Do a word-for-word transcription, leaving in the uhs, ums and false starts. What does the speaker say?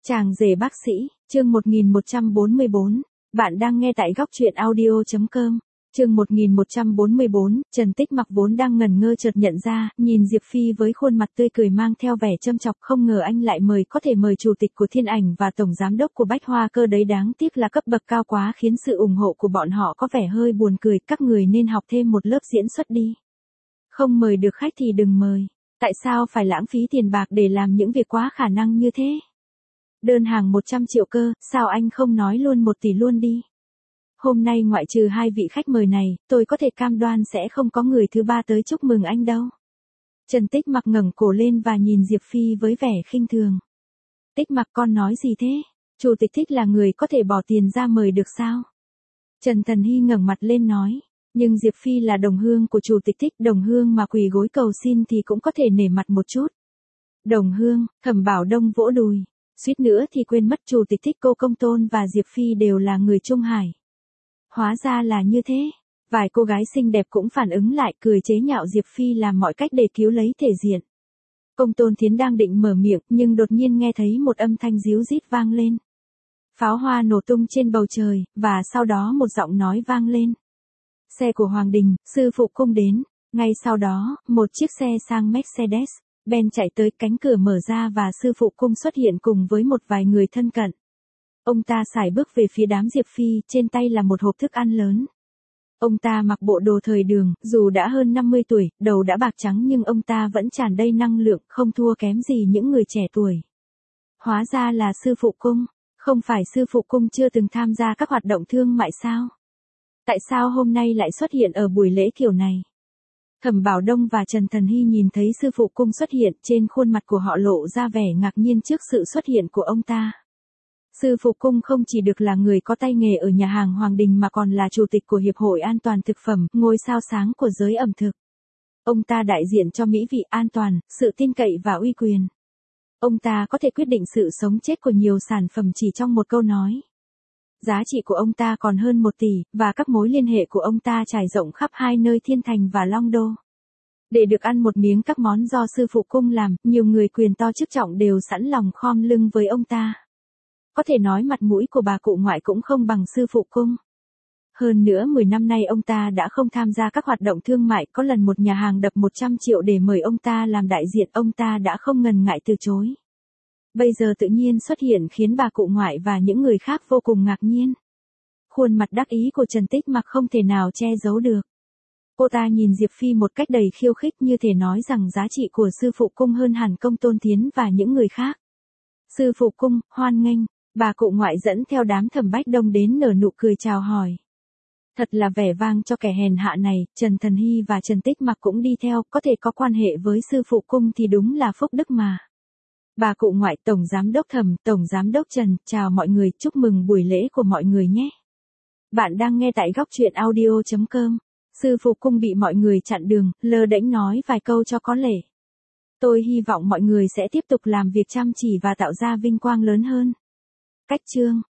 Chàng rể bác sĩ, chương một nghìn một trăm bốn mươi bốn. Bạn đang nghe tại góc truyện audio chấm com. Chương một nghìn một trăm bốn mươi bốn, Trần Tích Mặc vốn đang ngẩn ngơ chợt nhận ra, nhìn Diệp Phi với khuôn mặt tươi cười mang theo vẻ châm chọc, không ngờ anh lại mời có thể mời chủ tịch của Thiên Ảnh và tổng giám đốc của Bách Hoa Cơ đấy, đáng tiếc là cấp bậc cao quá khiến sự ủng hộ của bọn họ có vẻ hơi buồn cười, các người nên học thêm một lớp diễn xuất đi. Không mời được khách thì đừng mời, tại sao phải lãng phí tiền bạc để làm những việc quá khả năng như thế? Đơn hàng một trăm triệu cơ, sao anh không nói luôn một tỷ luôn đi? Hôm nay ngoại trừ hai vị khách mời này, tôi có thể cam đoan sẽ không có người thứ ba tới chúc mừng anh đâu. Trần Tích Mặc ngẩng cổ lên và nhìn Diệp Phi với vẻ khinh thường. Tích Mặc, con nói gì thế? Chủ tịch Thích là người có thể bỏ tiền ra mời được sao? Trần Thần Hy ngẩng mặt lên nói. Nhưng Diệp Phi là đồng hương của chủ tịch Thích, đồng hương mà quỳ gối cầu xin thì cũng có thể nể mặt một chút. Đồng hương, Thẩm Bảo Đông vỗ đùi. Suýt nữa thì quên mất chủ tịch Thích, cô Công Tôn và Diệp Phi đều là người Trung Hải. Hóa ra là như thế. Vài cô gái xinh đẹp cũng phản ứng lại, cười chế nhạo Diệp Phi làm mọi cách để cứu lấy thể diện. Công Tôn Thiến đang định mở miệng, nhưng đột nhiên nghe thấy một âm thanh ríu rít vang lên. Pháo hoa nổ tung trên bầu trời, và sau đó một giọng nói vang lên. Xe của Hoàng Đình, sư phụ cung đến. Ngay sau đó, một chiếc xe sang Mercedes Ben chạy tới, cánh cửa mở ra và sư phụ cung xuất hiện cùng với một vài người thân cận. Ông ta sải bước về phía đám Diệp Phi, trên tay là một hộp thức ăn lớn. Ông ta mặc bộ đồ thời đường, dù đã hơn năm mươi tuổi, đầu đã bạc trắng nhưng ông ta vẫn tràn đầy năng lượng, không thua kém gì những người trẻ tuổi. Hóa ra là sư phụ cung, không phải sư phụ cung chưa từng tham gia các hoạt động thương mại sao? Tại sao hôm nay lại xuất hiện ở buổi lễ kiểu này? Thẩm Bảo Đông và Trần Thần Hy nhìn thấy sư phụ cung xuất hiện, trên khuôn mặt của họ lộ ra vẻ ngạc nhiên trước sự xuất hiện của ông ta. Sư phụ cung không chỉ được là người có tay nghề ở nhà hàng Hoàng Đình mà còn là chủ tịch của Hiệp hội An toàn thực phẩm, ngôi sao sáng của giới ẩm thực. Ông ta đại diện cho mỹ vị, an toàn, sự tin cậy và uy quyền. Ông ta có thể quyết định sự sống chết của nhiều sản phẩm chỉ trong một câu nói. Giá trị của ông ta còn hơn một tỷ, và các mối liên hệ của ông ta trải rộng khắp hai nơi Thiên Thành và Long Đô. Để được ăn một miếng các món do sư phụ cung làm, nhiều người quyền to chức trọng đều sẵn lòng khom lưng với ông ta. Có thể nói mặt mũi của bà cụ ngoại cũng không bằng sư phụ cung. Hơn nữa mười năm nay ông ta đã không tham gia các hoạt động thương mại, có lần một nhà hàng đập một trăm triệu để mời ông ta làm đại diện, ông ta đã không ngần ngại từ chối. Bây giờ tự nhiên xuất hiện khiến bà cụ ngoại và những người khác vô cùng ngạc nhiên. Khuôn mặt đắc ý của Trần Tích Mặc không thể nào che giấu được. Cô ta nhìn Diệp Phi một cách đầy khiêu khích, như thể nói rằng giá trị của sư phụ cung hơn hẳn Công Tôn Thiến và những người khác. Sư phụ cung, hoan nghênh. Bà cụ ngoại dẫn theo đám Thẩm Bách Đông đến nở nụ cười chào hỏi. Thật là vẻ vang cho kẻ hèn hạ này, Trần Thần Hy và Trần Tích Mặc cũng đi theo, có thể có quan hệ với sư phụ cung thì đúng là phúc đức mà. Bà cụ ngoại, tổng giám đốc Thẩm, tổng giám đốc Trần, chào mọi người, chúc mừng buổi lễ của mọi người nhé. Bạn đang nghe tại góc truyện audio chấm com. Sư phụ cung bị mọi người chặn đường, lơ đễnh nói vài câu cho có lệ. Tôi hy vọng mọi người sẽ tiếp tục làm việc chăm chỉ và tạo ra vinh quang lớn hơn. Cách chương